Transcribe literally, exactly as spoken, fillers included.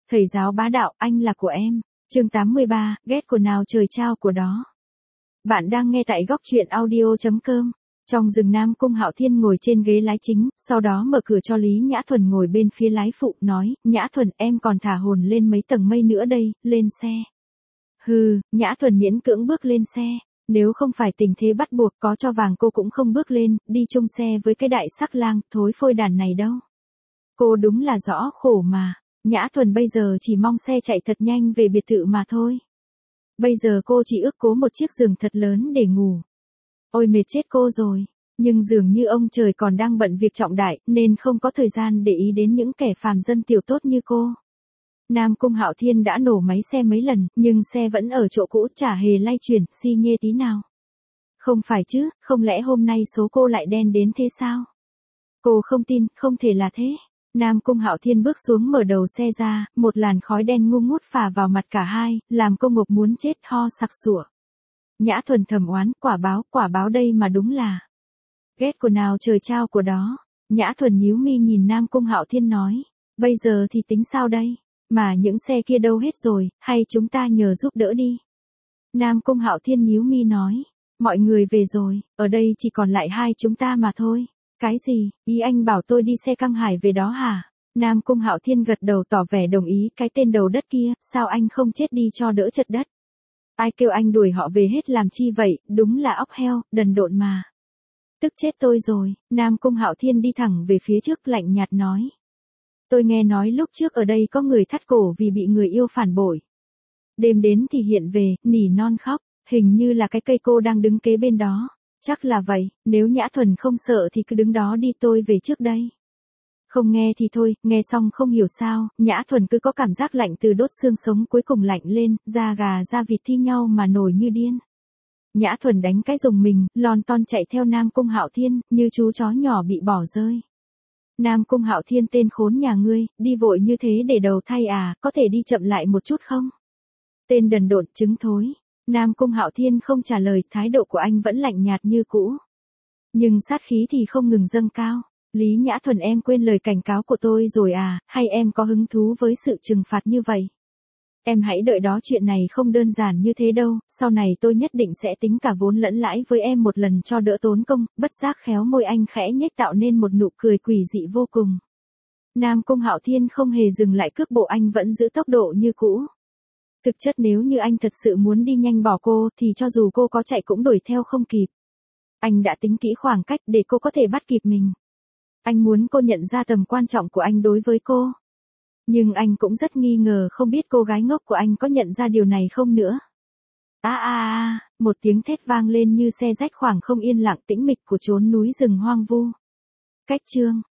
Thầy giáo bá đạo, anh là của em. Chương tám mươi ba, ghét của nào trời trao của đó. Bạn đang nghe tại góc truyện audio chấm com. Trong rừng Nam Cung Hạo Thiên ngồi trên ghế lái chính, sau đó mở cửa cho Lý Nhã Thuần ngồi bên phía lái phụ, nói, Nhã Thuần em còn thả hồn lên mấy tầng mây nữa đây, lên xe. Hừ, Nhã Thuần miễn cưỡng bước lên xe. Nếu không phải tình thế bắt buộc có cho vàng cô cũng không bước lên, đi chung xe với cái đại sắc lang, thối phôi đàn này đâu. Cô đúng là rõ khổ mà. Nhã Thuần bây giờ chỉ mong xe chạy thật nhanh về biệt thự mà thôi. Bây giờ cô chỉ ước cố một chiếc giường thật lớn để ngủ. Ôi mệt chết cô rồi. Nhưng dường như ông trời còn đang bận việc trọng đại, nên không có thời gian để ý đến những kẻ phàm dân tiểu tốt như cô. Nam Cung Hạo Thiên đã nổ máy xe mấy lần, nhưng xe vẫn ở chỗ cũ, chả hề lay chuyển, xi nhê tí nào. Không phải chứ, không lẽ hôm nay số cô lại đen đến thế sao? Cô không tin, không thể là thế. Nam Cung Hạo Thiên bước xuống mở đầu xe ra, một làn khói đen ngu ngút phả vào mặt cả hai, làm cô ngộp muốn chết, ho sặc sụa. Nhã Thuần thầm oán, quả báo, quả báo đây mà đúng là. Ghét của nào trời trao của đó. Nhã Thuần nhíu mi nhìn Nam Cung Hạo Thiên nói, bây giờ thì tính sao đây? Mà những xe kia đâu hết rồi, hay chúng ta nhờ giúp đỡ đi? Nam Cung Hạo Thiên nhíu mi nói, mọi người về rồi, ở đây chỉ còn lại hai chúng ta mà thôi. Cái gì, ý anh bảo tôi đi xe Căng Hải về đó hả? Nam Cung Hạo Thiên gật đầu tỏ vẻ đồng ý, cái tên đầu đất kia, sao anh không chết đi cho đỡ chật đất? Ai kêu anh đuổi họ về hết làm chi vậy, đúng là óc heo, đần độn mà. Tức chết tôi rồi, Nam Cung Hạo Thiên đi thẳng về phía trước lạnh nhạt nói. Tôi nghe nói lúc trước ở đây có người thắt cổ vì bị người yêu phản bội. Đêm đến thì hiện về, nỉ non khóc, hình như là cái cây cô đang đứng kế bên đó. Chắc là vậy, nếu Nhã Thuần không sợ thì cứ đứng đó đi, tôi về trước đây. Không nghe thì thôi, nghe xong không hiểu sao, Nhã Thuần cứ có cảm giác lạnh từ đốt xương sống cuối cùng lạnh lên, da gà da vịt thi nhau mà nổi như điên. Nhã Thuần đánh cái rùng mình, lon ton chạy theo Nam Cung Hạo Thiên, như chú chó nhỏ bị bỏ rơi. Nam Cung Hạo Thiên tên khốn nhà ngươi, đi vội như thế để đầu thai à, có thể đi chậm lại một chút không? Tên đần độn trứng thối. Nam Cung Hạo Thiên không trả lời, thái độ của anh vẫn lạnh nhạt như cũ. Nhưng sát khí thì không ngừng dâng cao. Lý Nhã Thuần em quên lời cảnh cáo của tôi rồi à, hay em có hứng thú với sự trừng phạt như vậy? Em hãy đợi đó, chuyện này không đơn giản như thế đâu, sau này tôi nhất định sẽ tính cả vốn lẫn lãi với em một lần cho đỡ tốn công, bất giác khéo môi anh khẽ nhếch tạo nên một nụ cười quỷ dị vô cùng. Nam Cung Hạo Thiên không hề dừng lại cước bộ, anh vẫn giữ tốc độ như cũ. Thực chất nếu như anh thật sự muốn đi nhanh bỏ cô thì cho dù cô có chạy cũng đuổi theo không kịp. Anh đã tính kỹ khoảng cách để cô có thể bắt kịp mình. Anh muốn cô nhận ra tầm quan trọng của anh đối với cô. Nhưng anh cũng rất nghi ngờ không biết cô gái ngốc của anh có nhận ra điều này không nữa. A a a, một tiếng thét vang lên như xe rách khoảng không yên lặng tĩnh mịch của chốn núi rừng hoang vu. Cách chương